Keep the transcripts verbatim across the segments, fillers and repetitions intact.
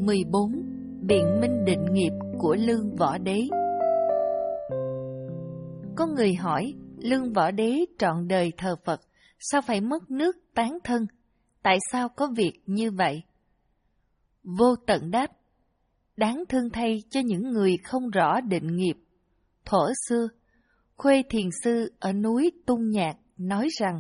mười bốn. Biện minh định nghiệp của Lương Võ Đế. Có người hỏi, Lương Võ Đế trọn đời thờ Phật, sao phải mất nước tán thân? Tại sao có việc như vậy? Vô Tận đáp, đáng thương thay cho những người không rõ định nghiệp. Thuở xưa, Khuê Thiền Sư ở núi Tung Nhạc nói rằng,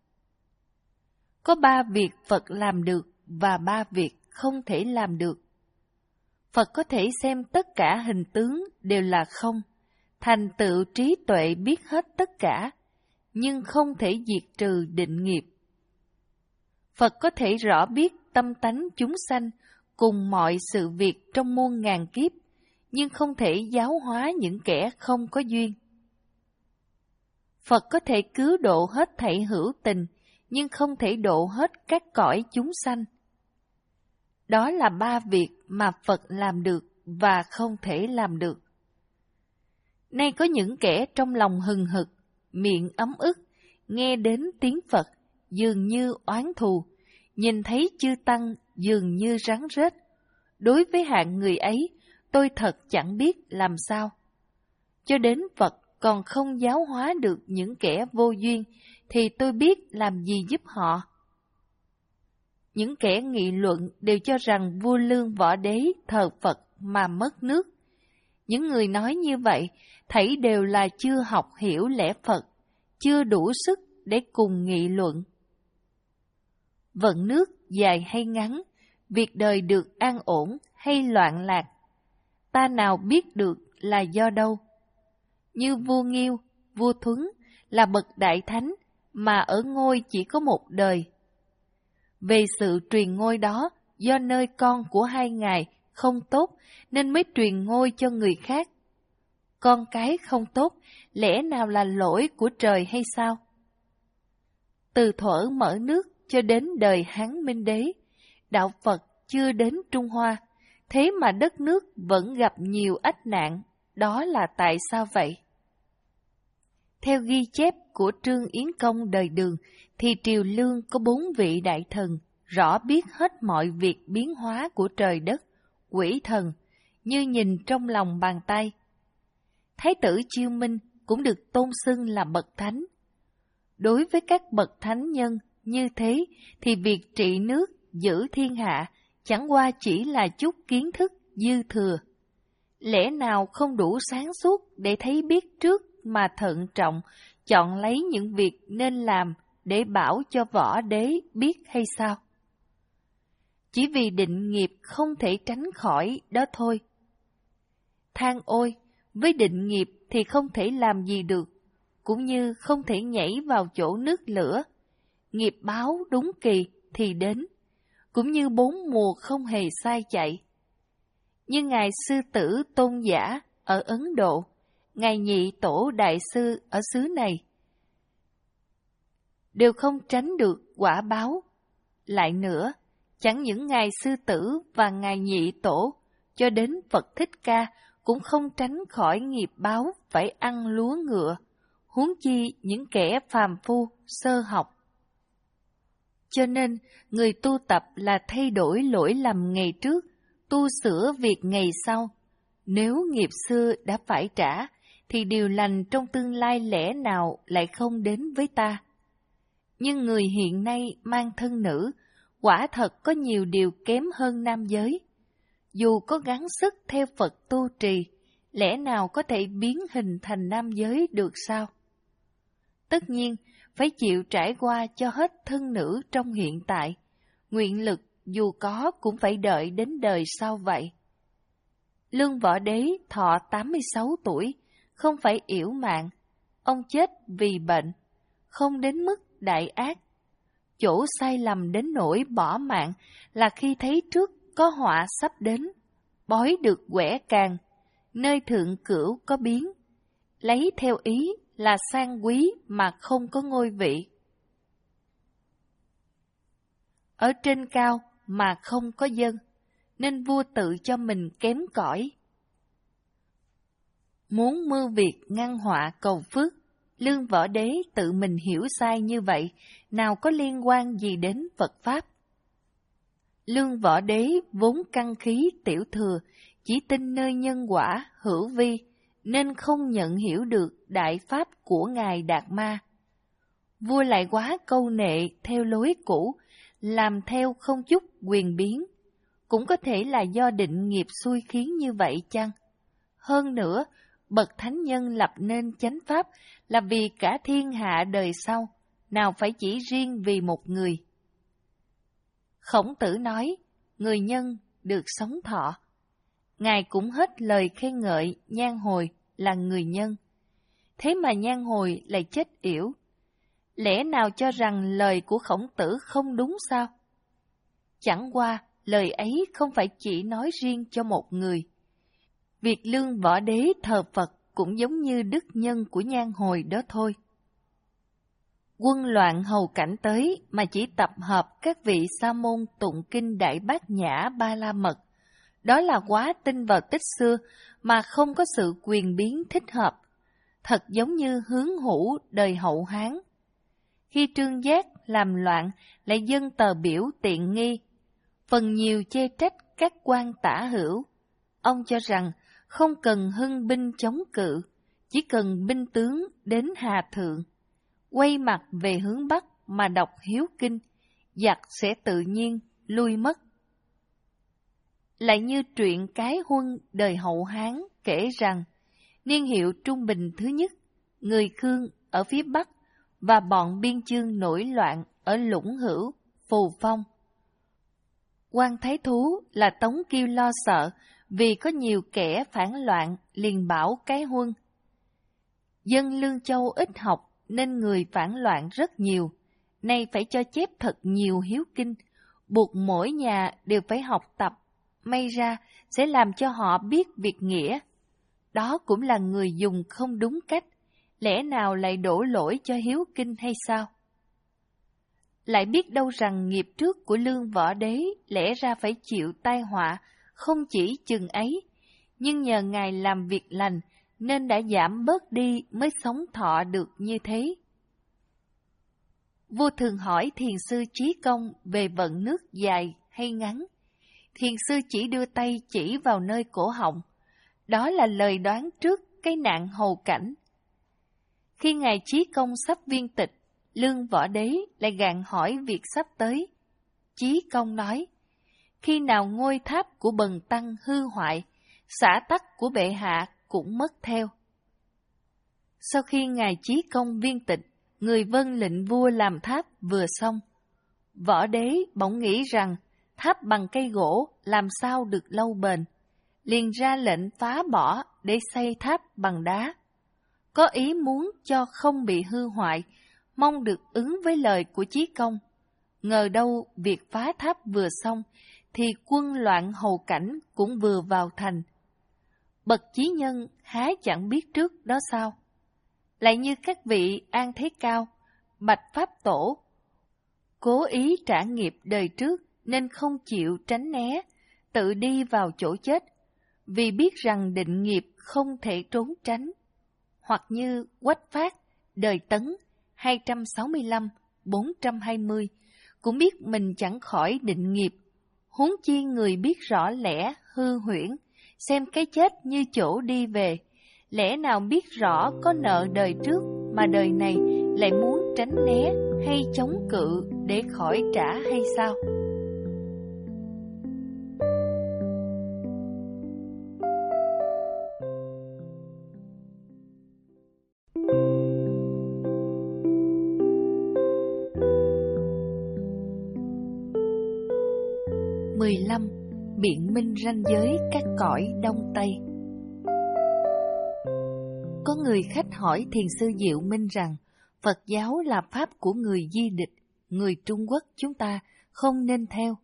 có ba việc Phật làm được và ba việc không thể làm được. Phật có thể xem tất cả hình tướng đều là không, thành tựu trí tuệ biết hết tất cả, nhưng không thể diệt trừ định nghiệp. Phật có thể rõ biết tâm tánh chúng sanh cùng mọi sự việc trong muôn ngàn kiếp, nhưng không thể giáo hóa những kẻ không có duyên. Phật có thể cứu độ hết thảy hữu tình, nhưng không thể độ hết các cõi chúng sanh. Đó là ba việc mà Phật làm được và không thể làm được. Nay có những kẻ trong lòng hừng hực, miệng ấm ức, nghe đến tiếng Phật dường như oán thù, nhìn thấy chư Tăng dường như rắn rết. Đối với hạng người ấy, tôi thật chẳng biết làm sao. Cho đến Phật còn không giáo hóa được những kẻ vô duyên, thì tôi biết làm gì giúp họ. Những kẻ nghị luận đều cho rằng vua Lương Võ Đế thờ Phật mà mất nước. Những người nói như vậy, thảy đều là chưa học hiểu lẽ Phật, chưa đủ sức để cùng nghị luận. Vận nước dài hay ngắn, việc đời được an ổn hay loạn lạc, ta nào biết được là do đâu. Như vua Nghiêu, vua Thuấn là bậc đại thánh mà ở ngôi chỉ có một đời. Về sự truyền ngôi đó, do nơi con của hai ngài không tốt nên mới truyền ngôi cho người khác. Con cái không tốt, lẽ nào là lỗi của trời hay sao? Từ thuở mở nước cho đến đời Hán Minh Đế, đạo Phật chưa đến Trung Hoa, thế mà đất nước vẫn gặp nhiều ách nạn, đó là tại sao vậy? Theo ghi chép của Trương Yến Công đời Đường, thì triều Lương có bốn vị đại thần, rõ biết hết mọi việc biến hóa của trời đất, quỷ thần, như nhìn trong lòng bàn tay. Thái tử Chiêu Minh cũng được tôn xưng là bậc thánh. Đối với các bậc thánh nhân như thế, thì việc trị nước, giữ thiên hạ, chẳng qua chỉ là chút kiến thức dư thừa. Lẽ nào không đủ sáng suốt để thấy biết trước mà thận trọng, chọn lấy những việc nên làm để bảo cho Võ Đế biết hay sao? Chỉ vì định nghiệp không thể tránh khỏi đó thôi. Than ôi, với định nghiệp thì không thể làm gì được, cũng như không thể nhảy vào chỗ nước lửa. Nghiệp báo đúng kỳ thì đến, cũng như bốn mùa không hề sai chạy. Như Ngài Sư Tử Tôn Giả ở Ấn Độ, Ngài Nhị Tổ Đại Sư ở xứ này, đều không tránh được quả báo. Lại nữa, chẳng những Ngài Sư Tử và Ngài Nhị Tổ, cho đến Phật Thích Ca cũng không tránh khỏi nghiệp báo phải ăn lúa ngựa, huống chi những kẻ phàm phu, sơ học. Cho nên, người tu tập là thay đổi lỗi lầm ngày trước, tu sửa việc ngày sau. Nếu nghiệp xưa đã phải trả, thì điều lành trong tương lai lẽ nào lại không đến với ta? Nhưng người hiện nay mang thân nữ, quả thật có nhiều điều kém hơn nam giới. Dù có gắng sức theo Phật tu trì, lẽ nào có thể biến hình thành nam giới được sao? Tất nhiên, phải chịu trải qua cho hết thân nữ trong hiện tại. Nguyện lực dù có cũng phải đợi đến đời sau vậy. Lương Võ Đế thọ tám mươi sáu tuổi, không phải yểu mạng. Ông chết vì bệnh, không đến mức đại ác. Chỗ sai lầm đến nỗi bỏ mạng là khi thấy trước có họa sắp đến, bói được quẻ càng, nơi thượng cửu có biến, lấy theo ý là sang quý mà không có ngôi vị. Ở trên cao mà không có dân, nên vua tự cho mình kém cỏi. Muốn mưu việc ngăn họa cầu phước, Lương Võ Đế tự mình hiểu sai như vậy, nào có liên quan gì đến Phật Pháp? Lương Võ Đế vốn căn khí tiểu thừa, chỉ tin nơi nhân quả, hữu vi, nên không nhận hiểu được đại pháp của Ngài Đạt Ma. Vua lại quá câu nệ theo lối cũ, làm theo không chút quyền biến. Cũng có thể là do định nghiệp xui khiến như vậy chăng? Hơn nữa, bậc thánh nhân lập nên chánh pháp là vì cả thiên hạ đời sau, nào phải chỉ riêng vì một người. Khổng Tử nói, người nhân được sống thọ. Ngài cũng hết lời khen ngợi Nhan Hồi là người nhân. Thế mà Nhan Hồi lại chết yểu. Lẽ nào cho rằng lời của Khổng Tử không đúng sao? Chẳng qua, lời ấy không phải chỉ nói riêng cho một người. Việc Lương Võ Đế thờ Phật cũng giống như đức nhân của Nhan Hồi đó thôi. Quân loạn hầu cảnh tới mà chỉ tập hợp các vị sa môn tụng kinh Đại Bát Nhã Ba La Mật. Đó là quá tin vào tích xưa mà không có sự quyền biến thích hợp. Thật giống như hướng hữu đời Hậu Hán. Khi Trương Giác làm loạn lại dâng tờ biểu tiện nghi, phần nhiều chê trách các quan tả hữu. Ông cho rằng không cần hưng binh chống cự, chỉ cần binh tướng đến Hà Thượng. Quay mặt về hướng Bắc mà đọc hiếu kinh, giặc sẽ tự nhiên lui mất. Lại như truyện Cái Huân đời Hậu Hán kể rằng, niên hiệu Trung Bình thứ nhất, người Khương ở phía Bắc và bọn biên chương nổi loạn ở Lũng Hữu, Phù Phong. Quan Thái Thú là Tống Kiêu lo sợ vì có nhiều kẻ phản loạn liền bảo Cái Huân. Dân Lương Châu ít học nên người phản loạn rất nhiều, nay phải cho chép thật nhiều hiếu kinh, buộc mỗi nhà đều phải học tập, may ra sẽ làm cho họ biết việc nghĩa. Đó cũng là người dùng không đúng cách, lẽ nào lại đổ lỗi cho hiếu kinh hay sao? Lại biết đâu rằng nghiệp trước của Lương Võ Đế lẽ ra phải chịu tai họa, không chỉ chừng ấy, nhưng nhờ Ngài làm việc lành nên đã giảm bớt đi mới sống thọ được như thế. Vua thường hỏi thiền sư Trí Công về vận nước dài hay ngắn. Thiền sư chỉ đưa tay chỉ vào nơi cổ họng. Đó là lời đoán trước cái nạn hầu cảnh. Khi Ngài Trí Công sắp viên tịch, Lương Võ Đế lại gạn hỏi việc sắp tới. Trí Công nói, khi nào ngôi tháp của Bần Tăng hư hoại, xã tắc của bệ hạ cũng mất theo. Sau khi Ngài Trí Công viên tịch, người vâng lệnh vua làm tháp vừa xong. Võ Đế bỗng nghĩ rằng tháp bằng cây gỗ làm sao được lâu bền, liền ra lệnh phá bỏ để xây tháp bằng đá. Có ý muốn cho không bị hư hoại, mong được ứng với lời của Trí Công. Ngờ đâu việc phá tháp vừa xong, thì quân loạn hầu cảnh cũng vừa vào thành. Bậc chí nhân há chẳng biết trước đó sao? Lại như các vị An Thế Cao, Bạch Pháp Tổ, cố ý trả nghiệp đời trước nên không chịu tránh né, tự đi vào chỗ chết, vì biết rằng định nghiệp không thể trốn tránh. Hoặc như Quách Phát, đời Tấn, hai trăm sáu mươi lăm đến bốn trăm hai mươi, cũng biết mình chẳng khỏi định nghiệp, huống chi người biết rõ lẽ hư huyễn, xem cái chết như chỗ đi về, lẽ nào biết rõ có nợ đời trước mà đời này lại muốn tránh né hay chống cự để khỏi trả hay sao? mười lăm. Biện minh ranh giới các cõi Đông Tây. Có người khách hỏi thiền sư Diệu Minh rằng Phật giáo là pháp của người Di Địch, người Trung Quốc chúng ta không nên theo.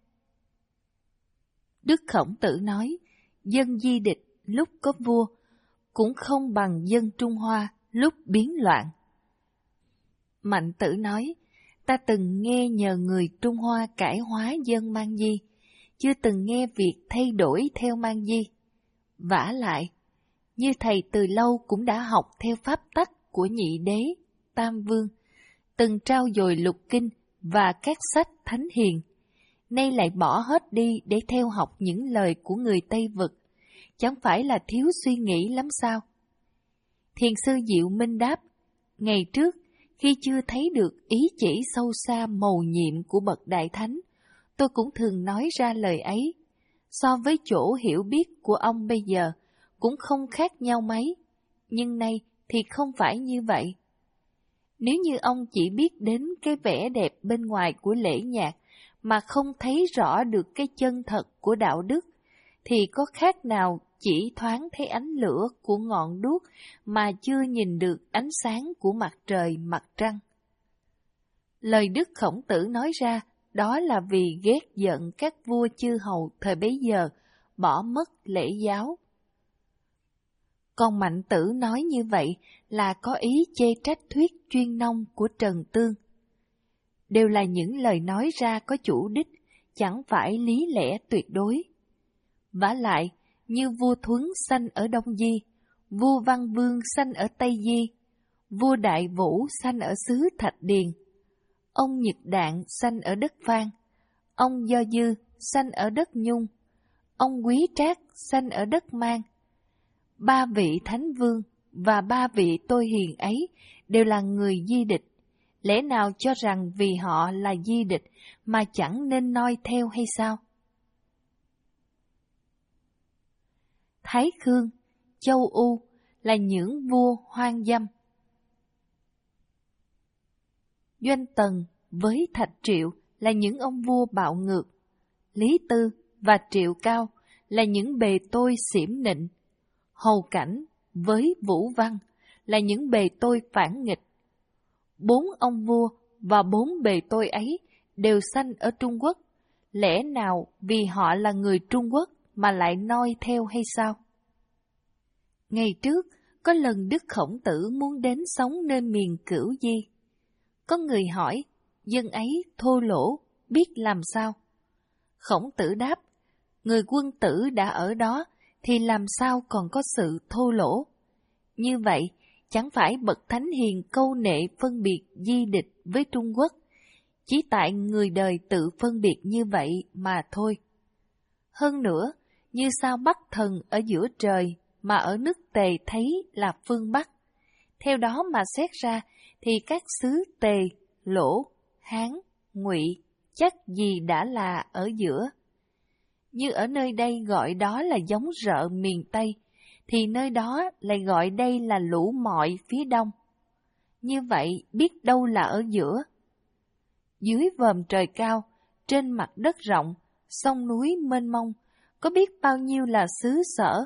Đức Khổng Tử nói, dân Di Địch lúc có vua cũng không bằng dân Trung Hoa lúc biến loạn. Mạnh Tử nói, ta từng nghe nhờ người Trung Hoa cải hóa dân Mang Di, chưa từng nghe việc thay đổi theo Mang Di. Vả lại, như thầy từ lâu cũng đã học theo pháp tắc của Nhị Đế, Tam Vương, từng trao dồi lục kinh và các sách thánh hiền. nay lại bỏ hết đi để theo học những lời của người Tây Vực, chẳng phải là thiếu suy nghĩ lắm sao? Thiền sư Diệu Minh đáp, ngày trước, khi chưa thấy được ý chỉ sâu xa mầu nhiệm của bậc Đại Thánh, tôi cũng thường nói ra lời ấy. So với chỗ hiểu biết của ông bây giờ, cũng không khác nhau mấy, nhưng nay thì không phải như vậy. Nếu như ông chỉ biết đến cái vẻ đẹp bên ngoài của lễ nhạc, mà không thấy rõ được cái chân thật của đạo đức, thì có khác nào chỉ thoáng thấy ánh lửa của ngọn đuốc mà chưa nhìn được ánh sáng của mặt trời mặt trăng. Lời Đức Khổng Tử nói ra, đó là vì ghét giận các vua chư hầu thời bấy giờ bỏ mất lễ giáo. Còn Mạnh Tử nói như vậy là có ý chê trách thuyết chuyên nông của Trần Tương. Đều là những lời nói ra có chủ đích, chẳng phải lý lẽ tuyệt đối. Vả lại, như vua Thuấn sanh ở Đông Di, vua Văn Vương sanh ở Tây Di, vua Đại Vũ sanh ở xứ Thạch Điền, ông Nhật Đạn sanh ở đất Phan, ông Do Dư sanh ở đất Nhung, ông Quý Trác sanh ở đất Mang. Ba vị Thánh Vương và ba vị Tôi Hiền ấy đều là người Di Địch, lẽ nào cho rằng vì họ là Di Địch mà chẳng nên noi theo hay sao? Thái Khương, Châu U là những vua hoang dâm. Doanh Tần với Thạch Triệu là những ông vua bạo ngược. Lý Tư và Triệu Cao là những bề tôi xỉm nịnh. Hầu Cảnh với Vũ Văn là những bề tôi phản nghịch. Bốn ông vua và bốn bề tôi ấy đều sanh ở Trung Quốc, lẽ nào vì họ là người Trung Quốc mà lại noi theo hay sao? Ngày trước, có lần Đức Khổng Tử muốn đến sống nơi miền Cửu Di. Có người hỏi, dân ấy thô lỗ, biết làm sao? Khổng Tử đáp, người quân tử đã ở đó, thì làm sao còn có sự thô lỗ? Như vậy, chẳng phải bậc thánh hiền câu nệ phân biệt Di Địch với Trung Quốc, chỉ tại người đời tự phân biệt như vậy mà thôi. Hơn nữa, như sao Bắc Thần ở giữa trời mà ở nước Tề thấy là phương Bắc. Theo đó mà xét ra thì các xứ Tề, Lỗ, Hán, Ngụy chắc gì đã là ở giữa. Như ở nơi đây gọi đó là giống rợ miền Tây, thì nơi đó lại gọi đây là lũ mọi phía đông. Như vậy biết đâu là ở giữa. Dưới vòm trời cao, trên mặt đất rộng, sông núi mênh mông, có biết bao nhiêu là xứ sở.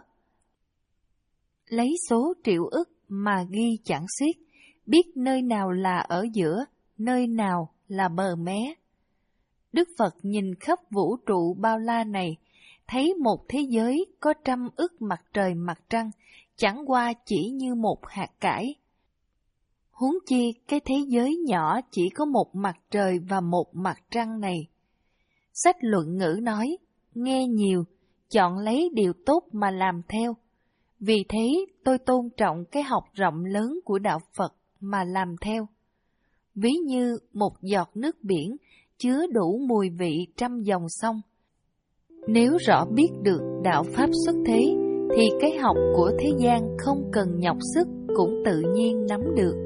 Lấy số triệu ức mà ghi chẳng xiết, biết nơi nào là ở giữa, nơi nào là bờ mé. Đức Phật nhìn khắp vũ trụ bao la này, thấy một thế giới có trăm ức mặt trời mặt trăng, chẳng qua chỉ như một hạt cải. Huống chi cái thế giới nhỏ chỉ có một mặt trời và một mặt trăng này. Sách Luận Ngữ nói, nghe nhiều, chọn lấy điều tốt mà làm theo. Vì thế tôi tôn trọng cái học rộng lớn của Đạo Phật mà làm theo. Ví như một giọt nước biển chứa đủ mùi vị trăm dòng sông. Nếu rõ biết được đạo Pháp xuất thế, thì cái học của thế gian không cần nhọc sức cũng tự nhiên nắm được.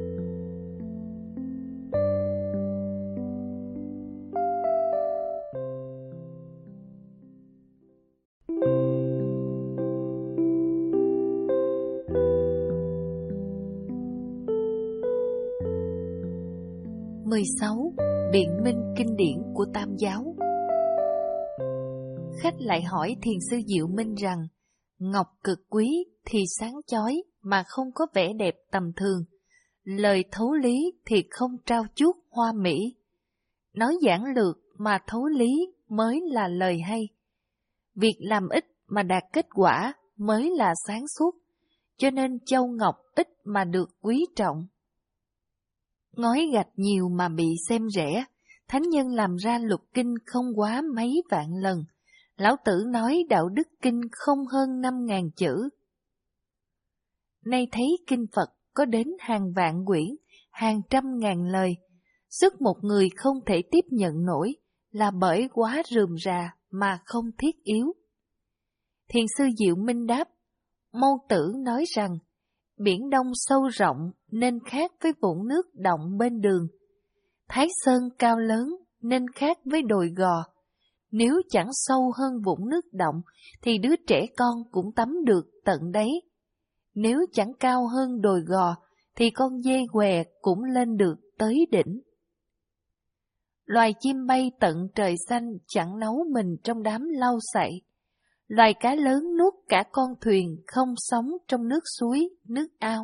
mười sáu. Biện minh kinh điển của Tam giáo. Khách lại hỏi Thiền sư Diệu Minh rằng, ngọc cực quý thì sáng chói mà không có vẻ đẹp tầm thường, lời thấu lý thì không trao chuốt hoa mỹ. Nói giản lược mà thấu lý mới là lời hay. Việc làm ít mà đạt kết quả mới là sáng suốt, cho nên châu ngọc ít mà được quý trọng. Ngói gạch nhiều mà bị xem rẻ, thánh nhân làm ra lục kinh không quá mấy vạn lần. Lão Tử nói đạo đức kinh không hơn năm ngàn chữ. Nay thấy kinh Phật có đến hàng vạn quyển, hàng trăm ngàn lời. Sức một người không thể tiếp nhận nổi, là bởi quá rườm rà mà không thiết yếu. Thiền sư Diệu Minh đáp, Mâu Tử nói rằng, biển Đông sâu rộng nên khác với vũng nước động bên đường. Thái Sơn cao lớn nên khác với đồi gò. Nếu chẳng sâu hơn vũng nước động thì đứa trẻ con cũng tắm được tận đấy. Nếu chẳng cao hơn đồi gò thì con dê què cũng lên được tới đỉnh. Loài chim bay tận trời xanh chẳng nấu mình trong đám lau sậy. Loài cá lớn nuốt cả con thuyền không sống trong nước suối, nước ao.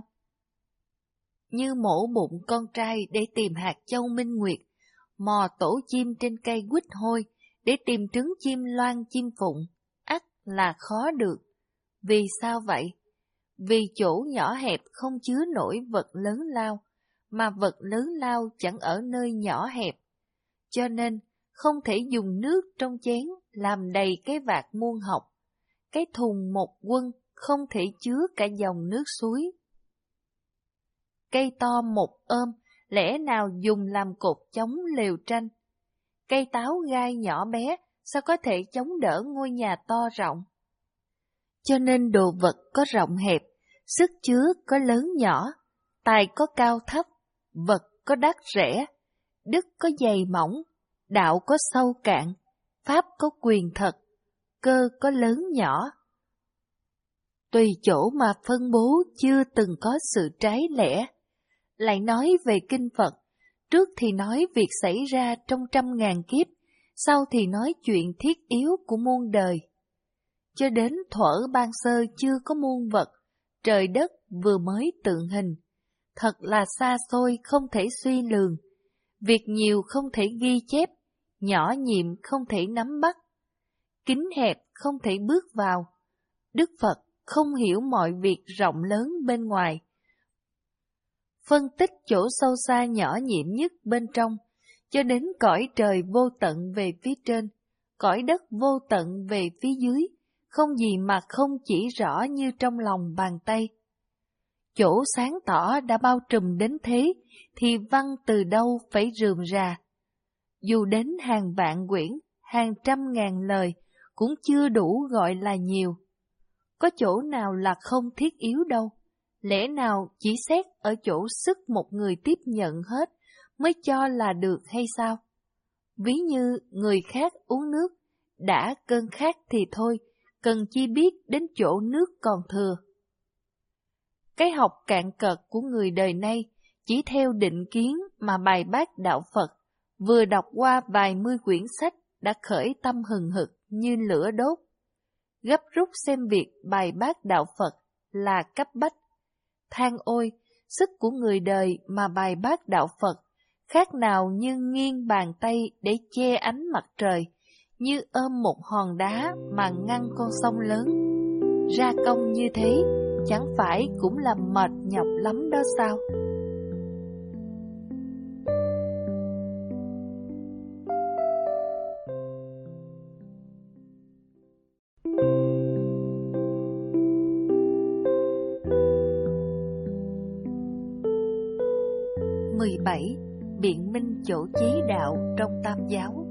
Như mổ bụng con trai để tìm hạt châu minh nguyệt, mò tổ chim trên cây quýt hôi để tìm trứng chim loan chim phụng, ắt là khó được. Vì sao vậy? Vì chỗ nhỏ hẹp không chứa nổi vật lớn lao, mà vật lớn lao chẳng ở nơi nhỏ hẹp. Cho nên, không thể dùng nước trong chén làm đầy cái vạc muôn học. Cái thùng một quân không thể chứa cả dòng nước suối. Cây to một ôm, lẽ nào dùng làm cột chống lều tranh? Cây táo gai nhỏ bé, sao có thể chống đỡ ngôi nhà to rộng? Cho nên đồ vật có rộng hẹp, sức chứa có lớn nhỏ, tài có cao thấp, vật có đắt rẻ, đức có dày mỏng, đạo có sâu cạn, pháp có quyền thật, cơ có lớn nhỏ. Tùy chỗ mà phân bố chưa từng có sự trái lẽ. Lại nói về kinh Phật, trước thì nói việc xảy ra trong trăm ngàn kiếp, sau thì nói chuyện thiết yếu của muôn đời. Cho đến thuở ban sơ chưa có muôn vật, trời đất vừa mới tượng hình. Thật là xa xôi không thể suy lường, việc nhiều không thể ghi chép, nhỏ nhiệm không thể nắm bắt, kín hẹp không thể bước vào. Đức Phật không hiểu mọi việc rộng lớn bên ngoài. Phân tích chỗ sâu xa nhỏ nhiệm nhất bên trong, cho đến cõi trời vô tận về phía trên, cõi đất vô tận về phía dưới, không gì mà không chỉ rõ như trong lòng bàn tay. Chỗ sáng tỏ đã bao trùm đến thế, thì văn từ đâu phải rườm rà. Dù đến hàng vạn quyển, hàng trăm ngàn lời, cũng chưa đủ gọi là nhiều. Có chỗ nào là không thiết yếu đâu, lẽ nào chỉ xét ở chỗ sức một người tiếp nhận hết mới cho là được hay sao? Ví như người khác uống nước, đã cơn khát thì thôi, cần chi biết đến chỗ nước còn thừa. Cái học cạn cợt của người đời nay chỉ theo định kiến mà bài bác đạo Phật, vừa đọc qua vài mươi quyển sách đã khởi tâm hừng hực như lửa đốt. Gấp rút xem việc bài bác đạo Phật là cấp bách. Than ôi, sức của người đời mà bài bác đạo Phật khác nào như nghiêng bàn tay để che ánh mặt trời, như ôm một hòn đá mà ngăn con sông lớn. Ra công như thế, chẳng phải cũng là mệt nhọc lắm đó sao? mười bảy. Biện minh chỗ chí đạo trong Tam giáo.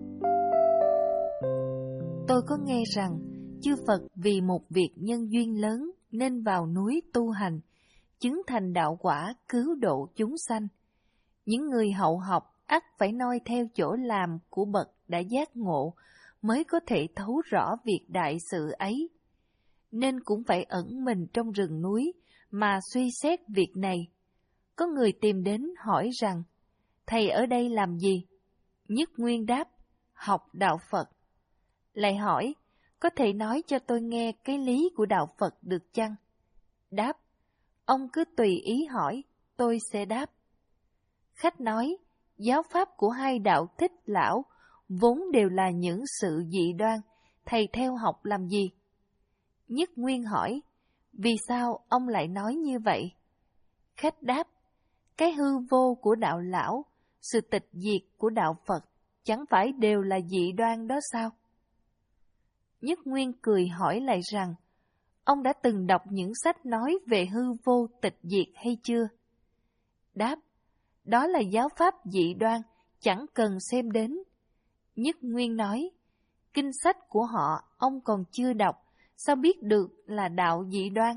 Tôi có nghe rằng, chư Phật vì một việc nhân duyên lớn nên vào núi tu hành, chứng thành đạo quả cứu độ chúng sanh. Những người hậu học ắt phải noi theo chỗ làm của bậc đã giác ngộ mới có thể thấu rõ việc đại sự ấy. Nên cũng phải ẩn mình trong rừng núi mà suy xét việc này. Có người tìm đến hỏi rằng, thầy ở đây làm gì? Nhất Nguyên đáp, học đạo Phật. Lại hỏi, có thể nói cho tôi nghe cái lý của đạo Phật được chăng? Đáp, ông cứ tùy ý hỏi, tôi sẽ đáp. Khách nói, giáo pháp của hai đạo Thích Lão vốn đều là những sự dị đoan, thầy theo học làm gì? Nhất Nguyên hỏi, vì sao ông lại nói như vậy? Khách đáp, cái hư vô của đạo lão, sự tịch diệt của đạo Phật, chẳng phải đều là dị đoan đó sao? Nhất Nguyên cười hỏi lại rằng, ông đã từng đọc những sách nói về hư vô tịch diệt hay chưa? Đáp, đó là giáo pháp dị đoan, chẳng cần xem đến. Nhất Nguyên nói, kinh sách của họ ông còn chưa đọc, sao biết được là đạo dị đoan?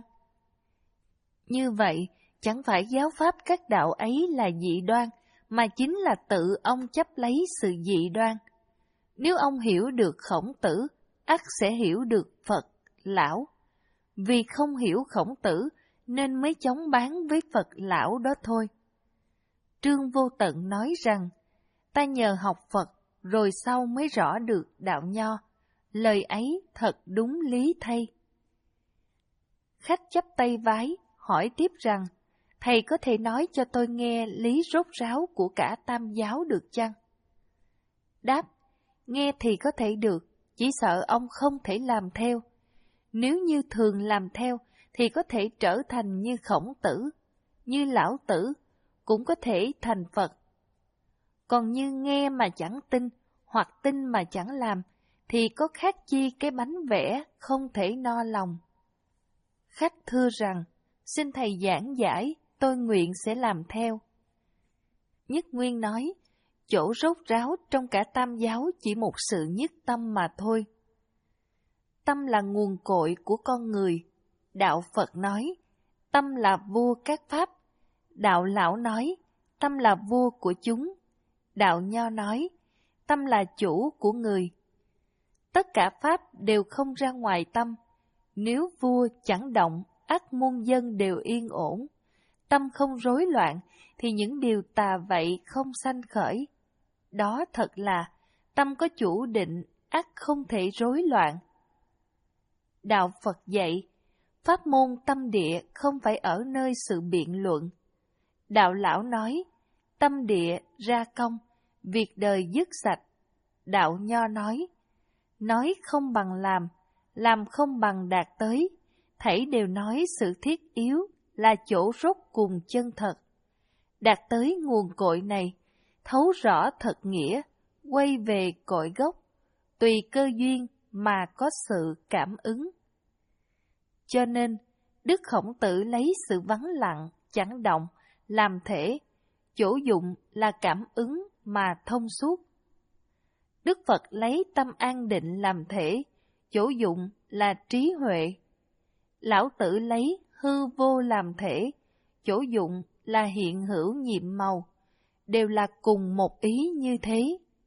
Như vậy, chẳng phải giáo pháp các đạo ấy là dị đoan, mà chính là tự ông chấp lấy sự dị đoan. Nếu ông hiểu được Khổng Tử, ắt sẽ hiểu được Phật, Lão. Vì không hiểu Khổng Tử, nên mới chống bán với Phật Lão đó thôi. Trương Vô Tận nói rằng, ta nhờ học Phật, rồi sau mới rõ được đạo Nho. Lời ấy thật đúng lý thay. Khách chắp tay vái, hỏi tiếp rằng, thầy có thể nói cho tôi nghe lý rốt ráo của cả tam giáo được chăng? Đáp, nghe thì có thể được, chỉ sợ ông không thể làm theo. Nếu như thường làm theo, thì có thể trở thành như Khổng Tử, như Lão Tử, cũng có thể thành Phật. Còn như nghe mà chẳng tin, hoặc tin mà chẳng làm, thì có khác chi cái bánh vẽ không thể no lòng. Khách thưa rằng, xin thầy giảng giải, tôi nguyện sẽ làm theo. Nhất Nguyên nói, chỗ rốt ráo trong cả tam giáo chỉ một sự nhất tâm mà thôi. Tâm là nguồn cội của con người. Đạo Phật nói, tâm là vua các pháp. Đạo Lão nói, tâm là vua của chúng. Đạo Nho nói, tâm là chủ của người. Tất cả pháp đều không ra ngoài tâm. Nếu vua chẳng động, ắt muôn dân đều yên ổn. Tâm không rối loạn, thì những điều tà vậy không sanh khởi. Đó thật là, tâm có chủ định, ắt không thể rối loạn. Đạo Phật dạy, pháp môn tâm địa không phải ở nơi sự biện luận. Đạo Lão nói, tâm địa ra công, việc đời dứt sạch. Đạo Nho nói, nói không bằng làm, làm không bằng đạt tới, thảy đều nói sự thiết yếu là chỗ rốt cùng chân thật. Đạt tới nguồn cội này, thấu rõ thật nghĩa, quay về cội gốc, tùy cơ duyên mà có sự cảm ứng. Cho nên, Đức Khổng Tử lấy sự vắng lặng, chẳng động, làm thể, chỗ dụng là cảm ứng mà thông suốt. Đức Phật lấy tâm an định làm thể, chỗ dụng là trí huệ. Lão Tử lấy hư vô làm thể, chỗ dụng là hiện hữu nhiệm màu, đều là cùng một ý như thế.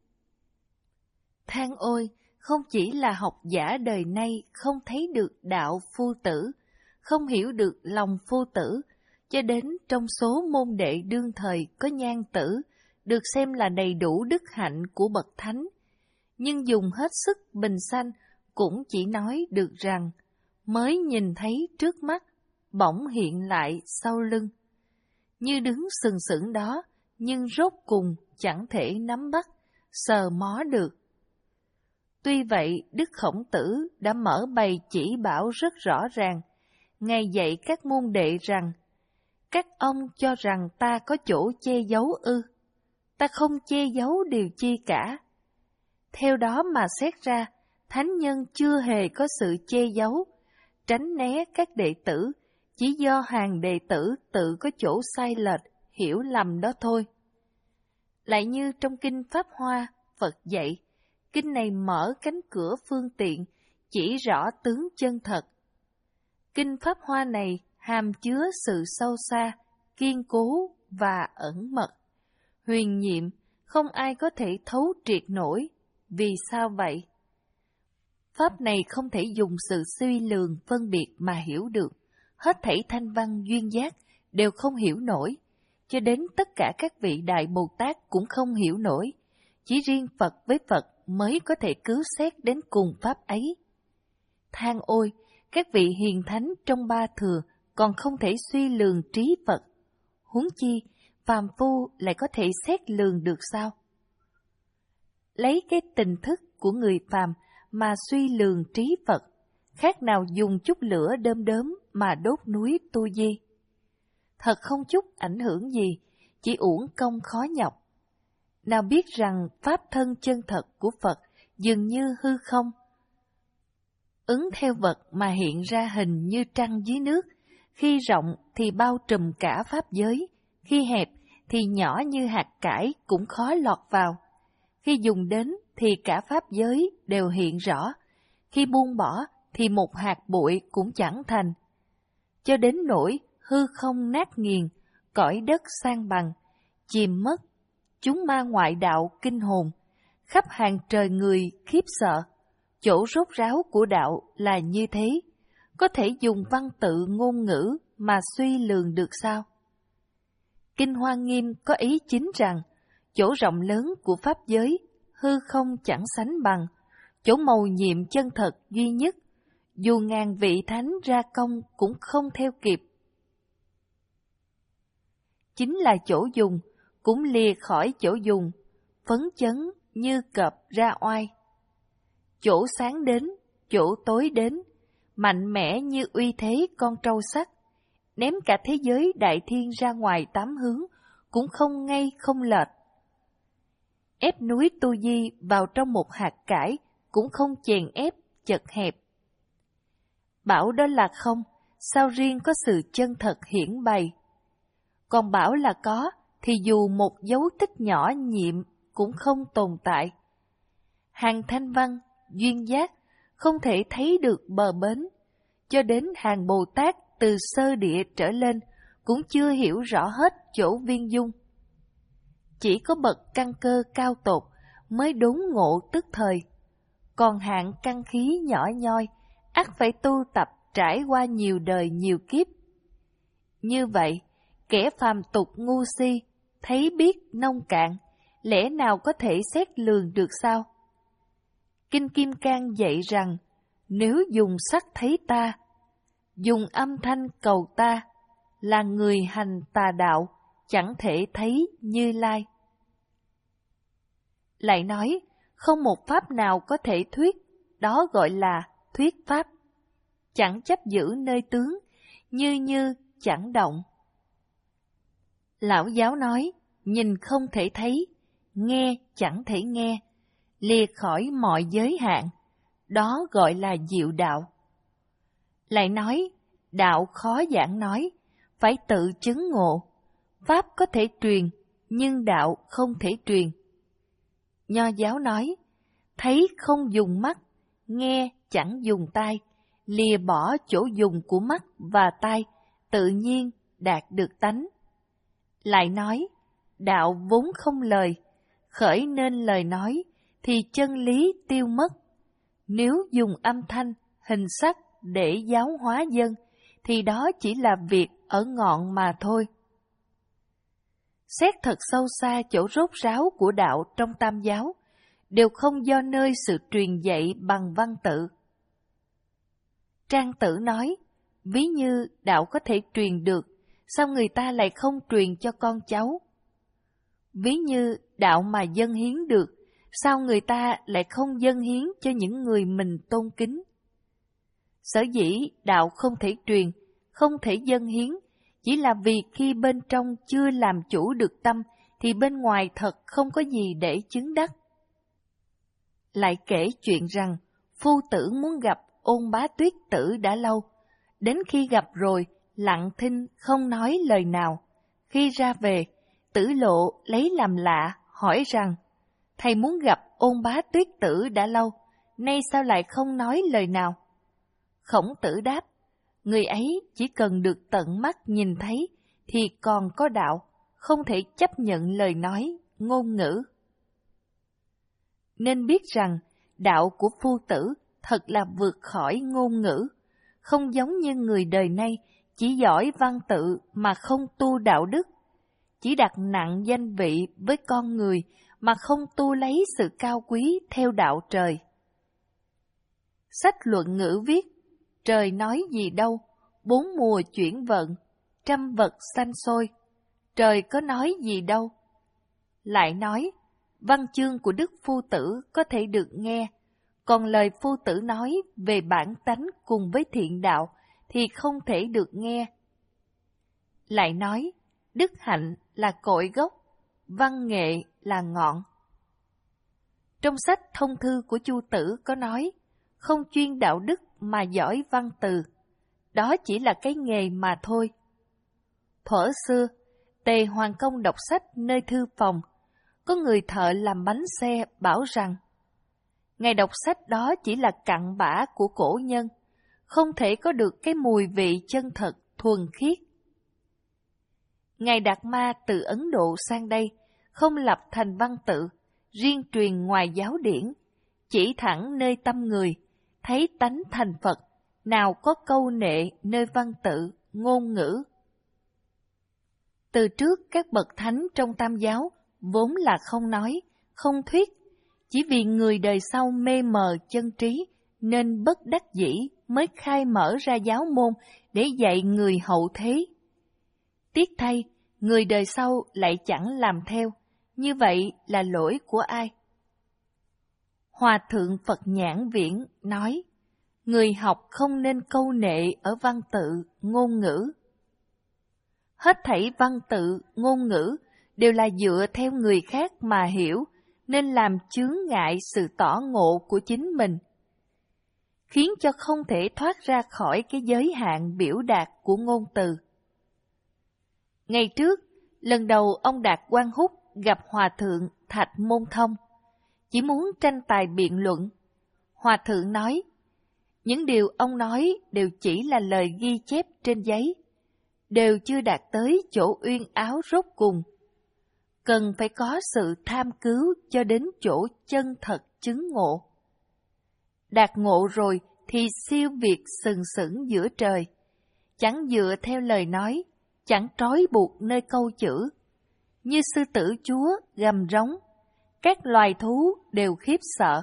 Than ôi, không chỉ là học giả đời nay không thấy được đạo phu tử, không hiểu được lòng phu tử, cho đến trong số môn đệ đương thời có Nhan Tử, được xem là đầy đủ đức hạnh của bậc thánh, nhưng dùng hết sức bình sanh cũng chỉ nói được rằng, mới nhìn thấy trước mắt, bỗng hiện lại sau lưng. Như đứng sừng sững đó, nhưng rốt cùng chẳng thể nắm bắt, sờ mó được. Tuy vậy, Đức Khổng Tử đã mở bày chỉ bảo rất rõ ràng, Ngài dạy các môn đệ rằng, các ông cho rằng ta có chỗ che giấu ư? Ta không che giấu điều chi cả. Theo đó mà xét ra, thánh nhân chưa hề có sự che giấu, tránh né các đệ tử, chỉ do hàng đệ tử tự có chỗ sai lệch, hiểu lầm đó thôi. Lại như trong Kinh Pháp Hoa, Phật dạy, kinh này mở cánh cửa phương tiện, chỉ rõ tướng chân thật. Kinh Pháp Hoa này hàm chứa sự sâu xa, kiên cố và ẩn mật, huyền nhiệm, không ai có thể thấu triệt nổi. Vì sao vậy? Pháp này không thể dùng sự suy lường phân biệt mà hiểu được, hết thảy thanh văn duyên giác đều không hiểu nổi, cho đến tất cả các vị Đại Bồ Tát cũng không hiểu nổi, chỉ riêng Phật với Phật mới có thể cứu xét đến cùng Pháp ấy. Than ôi, các vị hiền thánh trong ba thừa còn không thể suy lường trí Phật, huống chi phàm phu lại có thể xét lường được sao? Lấy cái tình thức của người phàm mà suy lường trí Phật, khác nào dùng chút lửa đơm đớm mà đốt núi Tu Di. Thật không chút ảnh hưởng gì, chỉ uổng công khó nhọc. Nào biết rằng pháp thân chân thật của Phật dường như hư không, ứng theo vật mà hiện ra hình như trăng dưới nước, khi rộng thì bao trùm cả pháp giới, khi hẹp thì nhỏ như hạt cải cũng khó lọt vào. khi dùng đến thì cả pháp giới đều hiện rõ, khi buông bỏ thì một hạt bụi cũng chẳng thành. Cho đến nỗi hư không nát nghiền, cõi đất san bằng, chìm mất, chúng ma ngoại đạo kinh hồn, khắp hàng trời người khiếp sợ. Chỗ rốt ráo của đạo là như thế, có thể dùng văn tự ngôn ngữ mà suy lường được sao? Kinh Hoa Nghiêm có ý chính rằng, chỗ rộng lớn của pháp giới, hư không chẳng sánh bằng, chỗ mầu nhiệm chân thật duy nhất, dù ngàn vị thánh ra công cũng không theo kịp. Chính là chỗ dùng, cũng lìa khỏi chỗ dùng, phấn chấn như cọp ra oai. Chỗ sáng đến, chỗ tối đến, mạnh mẽ như uy thế con trâu sắt, ném cả thế giới đại thiên ra ngoài tám hướng, cũng không ngay không lệch. Ép núi Tu Di vào trong một hạt cải, cũng không chèn ép, chật hẹp. Bảo đó là không, sao riêng có sự chân thật hiển bày. Còn bảo là có, thì dù một dấu tích nhỏ nhiệm cũng không tồn tại. Hàng thanh văn, duyên giác, không thể thấy được bờ bến, cho đến hàng Bồ Tát từ sơ địa trở lên cũng chưa hiểu rõ hết chỗ viên dung. Chỉ có bậc căn cơ cao tột mới đốn ngộ tức thời, còn hạng căn khí nhỏ nhoi, ắt phải tu tập trải qua nhiều đời nhiều kiếp. Như vậy, kẻ phàm tục ngu si, thấy biết nông cạn, lẽ nào có thể xét lường được sao? Kinh Kim Cang dạy rằng, nếu dùng sắc thấy ta, dùng âm thanh cầu ta, là người hành tà đạo, chẳng thể thấy Như Lai. Lại nói, không một pháp nào có thể thuyết, đó gọi là thuyết pháp. Chẳng chấp giữ nơi tướng, như như chẳng động. Lão giáo nói, nhìn không thể thấy, nghe chẳng thể nghe, lìa khỏi mọi giới hạn, đó gọi là diệu đạo. Lại nói, đạo khó giảng nói, phải tự chứng ngộ, pháp có thể truyền, nhưng đạo không thể truyền. Nho giáo nói, thấy không dùng mắt, nghe chẳng dùng tai, lìa bỏ chỗ dùng của mắt và tai, tự nhiên đạt được tánh. Lại nói, đạo vốn không lời, khởi nên lời nói, thì chân lý tiêu mất. Nếu dùng âm thanh, hình sắc để giáo hóa dân, thì đó chỉ là việc ở ngọn mà thôi. Xét thật sâu xa chỗ rốt ráo của đạo trong Tam giáo, đều không do nơi sự truyền dạy bằng văn tự. Trang Tử nói, ví như đạo có thể truyền được, sao người ta lại không truyền cho con cháu? Ví như đạo mà dâng hiến được, sao người ta lại không dâng hiến cho những người mình tôn kính? Sở dĩ đạo không thể truyền, không thể dâng hiến, chỉ là vì khi bên trong chưa làm chủ được tâm, thì bên ngoài thật không có gì để chứng đắc. Lại kể chuyện rằng, phu tử muốn gặp Ôn Bá Tuyết Tử đã lâu, đến khi gặp rồi, lặng thinh không nói lời nào. Khi ra về, Tử Lộ lấy làm lạ, hỏi rằng, thầy muốn gặp Ôn Bá Tuyết Tử đã lâu, nay sao lại không nói lời nào? Khổng Tử đáp, người ấy chỉ cần được tận mắt nhìn thấy, thì còn có đạo, không thể chấp nhận lời nói, ngôn ngữ. Nên biết rằng, đạo của phu tử thật là vượt khỏi ngôn ngữ, không giống như người đời nay chỉ giỏi văn tự mà không tu đạo đức, chỉ đặt nặng danh vị với con người mà không tu lấy sự cao quý theo đạo trời. Sách luận ngữ viết, trời nói gì đâu, bốn mùa chuyển vận, trăm vật sanh sôi, trời có nói gì đâu. Lại nói, văn chương của Đức Phu Tử có thể được nghe, còn lời Phu Tử nói về bản tánh cùng với thiện đạo thì không thể được nghe. Lại nói, đức hạnh là cội gốc, văn nghệ là ngọn. Trong sách Thông Thư của Chu Tử có nói, không chuyên đạo đức mà giỏi văn từ, đó chỉ là cái nghề mà thôi. Thuở xưa, Tề Hoàng Công đọc sách nơi thư phòng, có người thợ làm bánh xe bảo rằng Ngài đọc sách đó chỉ là cặn bã của cổ nhân, không thể có được cái mùi vị chân thật, thuần khiết. Ngài Đạt Ma từ Ấn Độ sang đây, không lập thành văn tự, riêng truyền ngoài giáo điển, chỉ thẳng nơi tâm người, thấy tánh thành Phật, nào có câu nệ nơi văn tự, ngôn ngữ. Từ trước các bậc thánh trong Tam giáo vốn là không nói, không thuyết, chỉ vì người đời sau mê mờ chân trí nên bất đắc dĩ mới khai mở ra giáo môn để dạy người hậu thế. Tiếc thay, người đời sau lại chẳng làm theo, như vậy là lỗi của ai? Hòa thượng Phật Nhãn Viễn nói, người học không nên câu nệ ở văn tự, ngôn ngữ. Hết thảy văn tự, ngôn ngữ đều là dựa theo người khác mà hiểu, nên làm chướng ngại sự tỏ ngộ của chính mình, khiến cho không thể thoát ra khỏi cái giới hạn biểu đạt của ngôn từ. Ngày trước, lần đầu ông Đạt Quang Húc gặp Hòa thượng Thạch Môn Thông, chỉ muốn tranh tài biện luận. Hòa thượng nói, những điều ông nói đều chỉ là lời ghi chép trên giấy, đều chưa đạt tới chỗ uyên áo rốt cùng. Cần phải có sự tham cứu cho đến chỗ chân thật chứng ngộ. Đạt ngộ rồi thì siêu việt sừng sững giữa trời, chẳng dựa theo lời nói, chẳng trói buộc nơi câu chữ. Như sư tử chúa gầm rống, các loài thú đều khiếp sợ.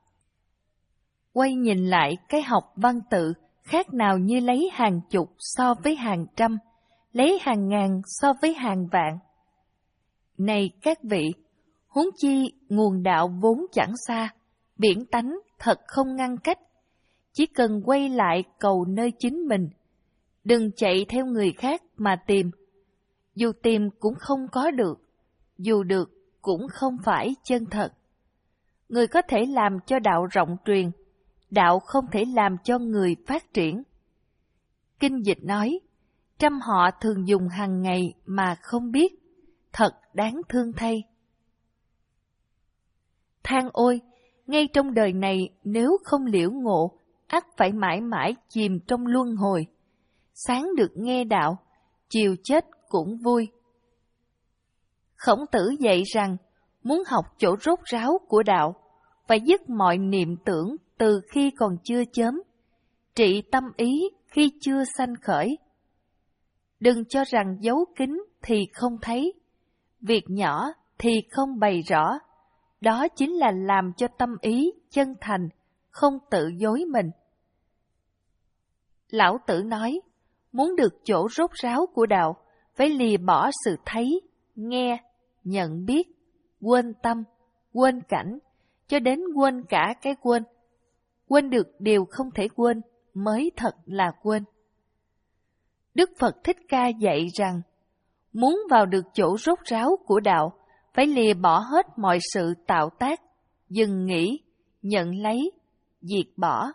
Quay nhìn lại cái học văn tự khác nào như lấy hàng chục so với hàng trăm, lấy hàng ngàn so với hàng vạn. Này các vị, huống chi nguồn đạo vốn chẳng xa, biển tánh thật không ngăn cách, chỉ cần quay lại cầu nơi chính mình, đừng chạy theo người khác mà tìm. Dù tìm cũng không có được, dù được cũng không phải chân thật. Người có thể làm cho đạo rộng truyền, đạo không thể làm cho người phát triển. Kinh dịch nói, trăm họ thường dùng hàng ngày mà không biết, thật đáng thương thay. Than ôi, ngay trong đời này nếu không liễu ngộ, ắt phải mãi mãi chìm trong luân hồi. Sáng được nghe đạo, chiều chết cũng vui. Khổng Tử dạy rằng, muốn học chỗ rốt ráo của đạo, phải dứt mọi niệm tưởng từ khi còn chưa chớm, trị tâm ý khi chưa sanh khởi. Đừng cho rằng giấu kín thì không thấy, việc nhỏ thì không bày rõ, đó chính là làm cho tâm ý chân thành, không tự dối mình. Lão Tử nói, muốn được chỗ rốt ráo của đạo, phải lìa bỏ sự thấy, nghe, nhận biết, quên tâm, quên cảnh, cho đến quên cả cái quên. Quên được điều không thể quên mới thật là quên. Đức Phật Thích Ca dạy rằng, muốn vào được chỗ rốt ráo của đạo, phải lìa bỏ hết mọi sự tạo tác, dừng nghĩ, nhận lấy, diệt bỏ.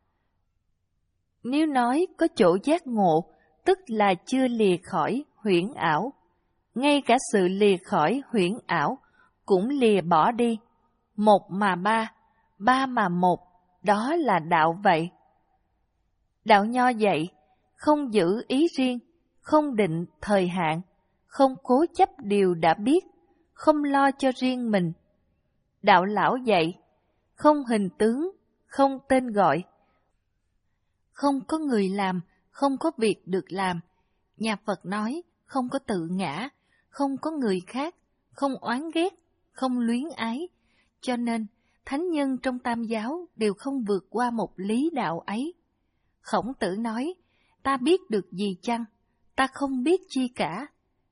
Nếu nói có chỗ giác ngộ, tức là chưa lìa khỏi huyễn ảo. Ngay cả sự lìa khỏi huyễn ảo cũng lìa bỏ đi. Một mà ba, ba mà một, đó là đạo vậy. Đạo Nho dạy, không giữ ý riêng, không định thời hạn, không cố chấp điều đã biết, không lo cho riêng mình. Đạo Lão dạy, không hình tướng, không tên gọi, không có người làm, không có việc được làm. Nhà Phật nói, không có tự ngã, không có người khác, không oán ghét, không luyến ái. Cho nên, thánh nhân trong Tam giáo đều không vượt qua một lý đạo ấy. Khổng Tử nói, ta biết được gì chăng? Ta không biết chi cả.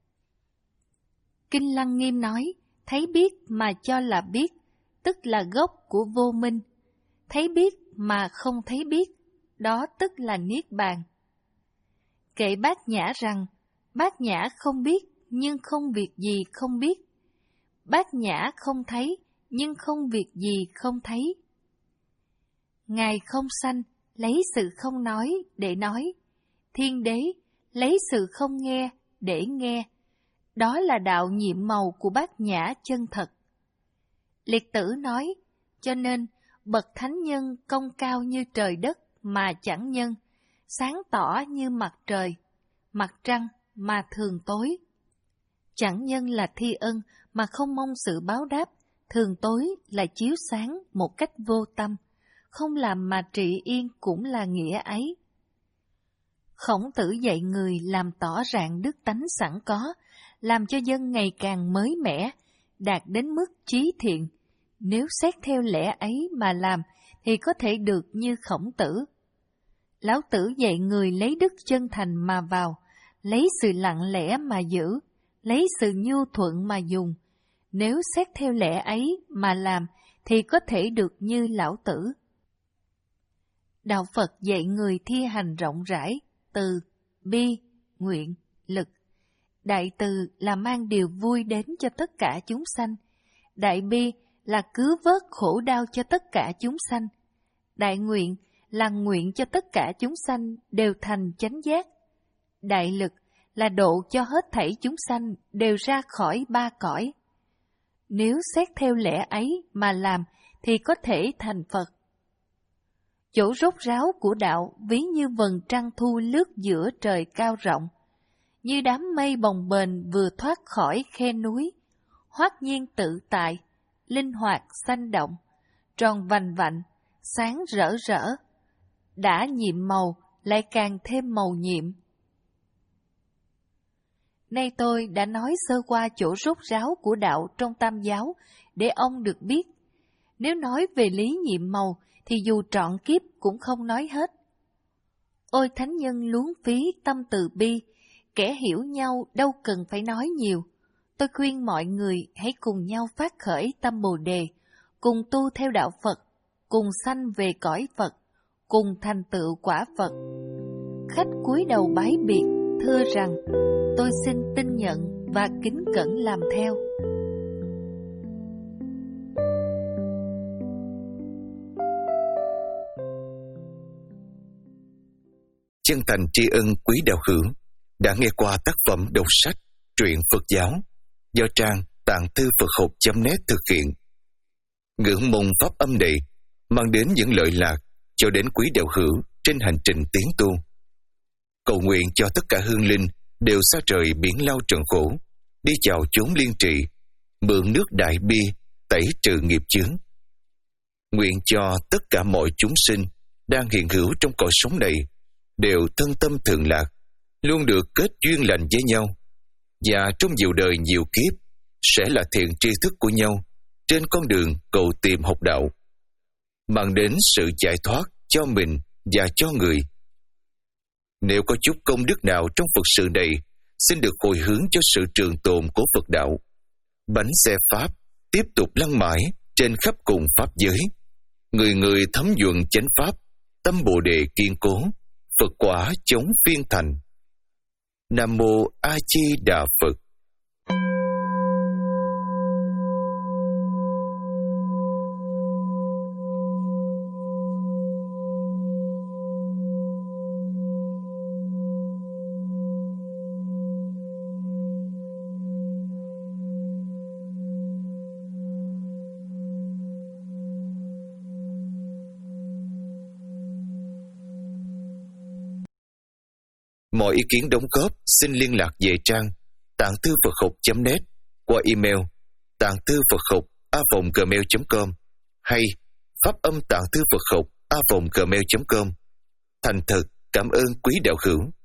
Kinh Lăng Nghiêm nói, thấy biết mà cho là biết, tức là gốc của vô minh. Thấy biết mà không thấy biết, đó tức là niết bàn. Kệ Bát Nhã rằng, Bát Nhã không biết, nhưng không việc gì không biết. Bát Nhã không thấy, nhưng không việc gì không thấy. Ngài không sanh, lấy sự không nói để nói. Thiên đế, lấy sự không nghe để nghe. Đó là đạo nhiệm màu của Bát Nhã chân thật. Liệt Tử nói, cho nên bậc thánh nhân công cao như trời đất mà chẳng nhân, sáng tỏ như mặt trời, mặt trăng mà thường tối. Chẳng nhân là thi ân mà không mong sự báo đáp, thường tối là chiếu sáng một cách vô tâm, không làm mà trị yên cũng là nghĩa ấy. Khổng Tử dạy người làm tỏ rạng đức tánh sẵn có, làm cho dân ngày càng mới mẻ, đạt đến mức trí thiện. Nếu xét theo lẽ ấy mà làm, thì có thể được như Khổng Tử. Lão Tử dạy người lấy đức chân thành mà vào, lấy sự lặng lẽ mà giữ, lấy sự nhu thuận mà dùng. Nếu xét theo lẽ ấy mà làm, thì có thể được như Lão Tử. Đạo Phật dạy người thi hành rộng rãi, từ, bi, nguyện, lực. Đại từ là mang điều vui đến cho tất cả chúng sanh. Đại bi là cứu vớt khổ đau cho tất cả chúng sanh. Đại nguyện là nguyện cho tất cả chúng sanh đều thành chánh giác. Đại lực là độ cho hết thảy chúng sanh đều ra khỏi ba cõi. Nếu xét theo lẽ ấy mà làm thì có thể thành Phật. Chỗ rốt ráo của đạo ví như vầng trăng thu lướt giữa trời cao rộng, như đám mây bồng bềnh vừa thoát khỏi khe núi, hoát nhiên tự tại, linh hoạt sanh động, tròn vành vạnh, sáng rỡ rỡ, đã nhiệm màu lại càng thêm màu nhiệm. Nay tôi đã nói sơ qua chỗ rốt ráo của đạo trong Tam giáo để ông được biết. Nếu nói về lý nhiệm màu thì dù trọn kiếp cũng không nói hết. Ôi thánh nhân luống phí tâm từ bi, kẻ hiểu nhau đâu cần phải nói nhiều. Tôi khuyên mọi người hãy cùng nhau phát khởi tâm Bồ Đề, cùng tu theo đạo Phật, cùng sanh về cõi Phật, cùng thành tựu quả Phật. Khách cúi đầu bái biệt, thưa rằng, tôi xin tin nhận và kính cẩn làm theo. Chân thành tri ân quý đạo hữu đã nghe qua tác phẩm đọc sách truyện Phật giáo do trang tạng thư Phật học chấm net thực hiện. Ngưỡng mong pháp âm này mang đến những lợi lạc cho đến quý đạo hữu trên hành trình tiến tu. Cầu nguyện cho tất cả hương linh đều xa trời biển lao trần khổ, đi vào chốn liên trị, mượn nước đại bi tẩy trừ nghiệp chướng. Nguyện cho tất cả mọi chúng sinh đang hiện hữu trong cõi sống này đều thân tâm thường lạc, luôn được kết duyên lành với nhau, và trong nhiều đời nhiều kiếp sẽ là thiện tri thức của nhau trên con đường cầu tìm học đạo, mang đến sự giải thoát cho mình và cho người. Nếu có chút công đức nào trong Phật sự này, xin được hồi hướng cho sự trường tồn của Phật đạo. Bánh xe Pháp tiếp tục lăn mãi trên khắp cùng Pháp giới. Người người thấm nhuận chánh Pháp, tâm Bồ Đề kiên cố, Phật quả chống phiên thành. Nam Mô A Di Đà Phật. Mọi ý kiến đóng góp xin liên lạc về trang tạng thư Phật học chấm net qua email tạng thư Phật học a vòng gmail chấm com hay pháp âm tạng thư Phật học a vòng gmail chấm com. Thành thật cảm ơn quý đạo hữu.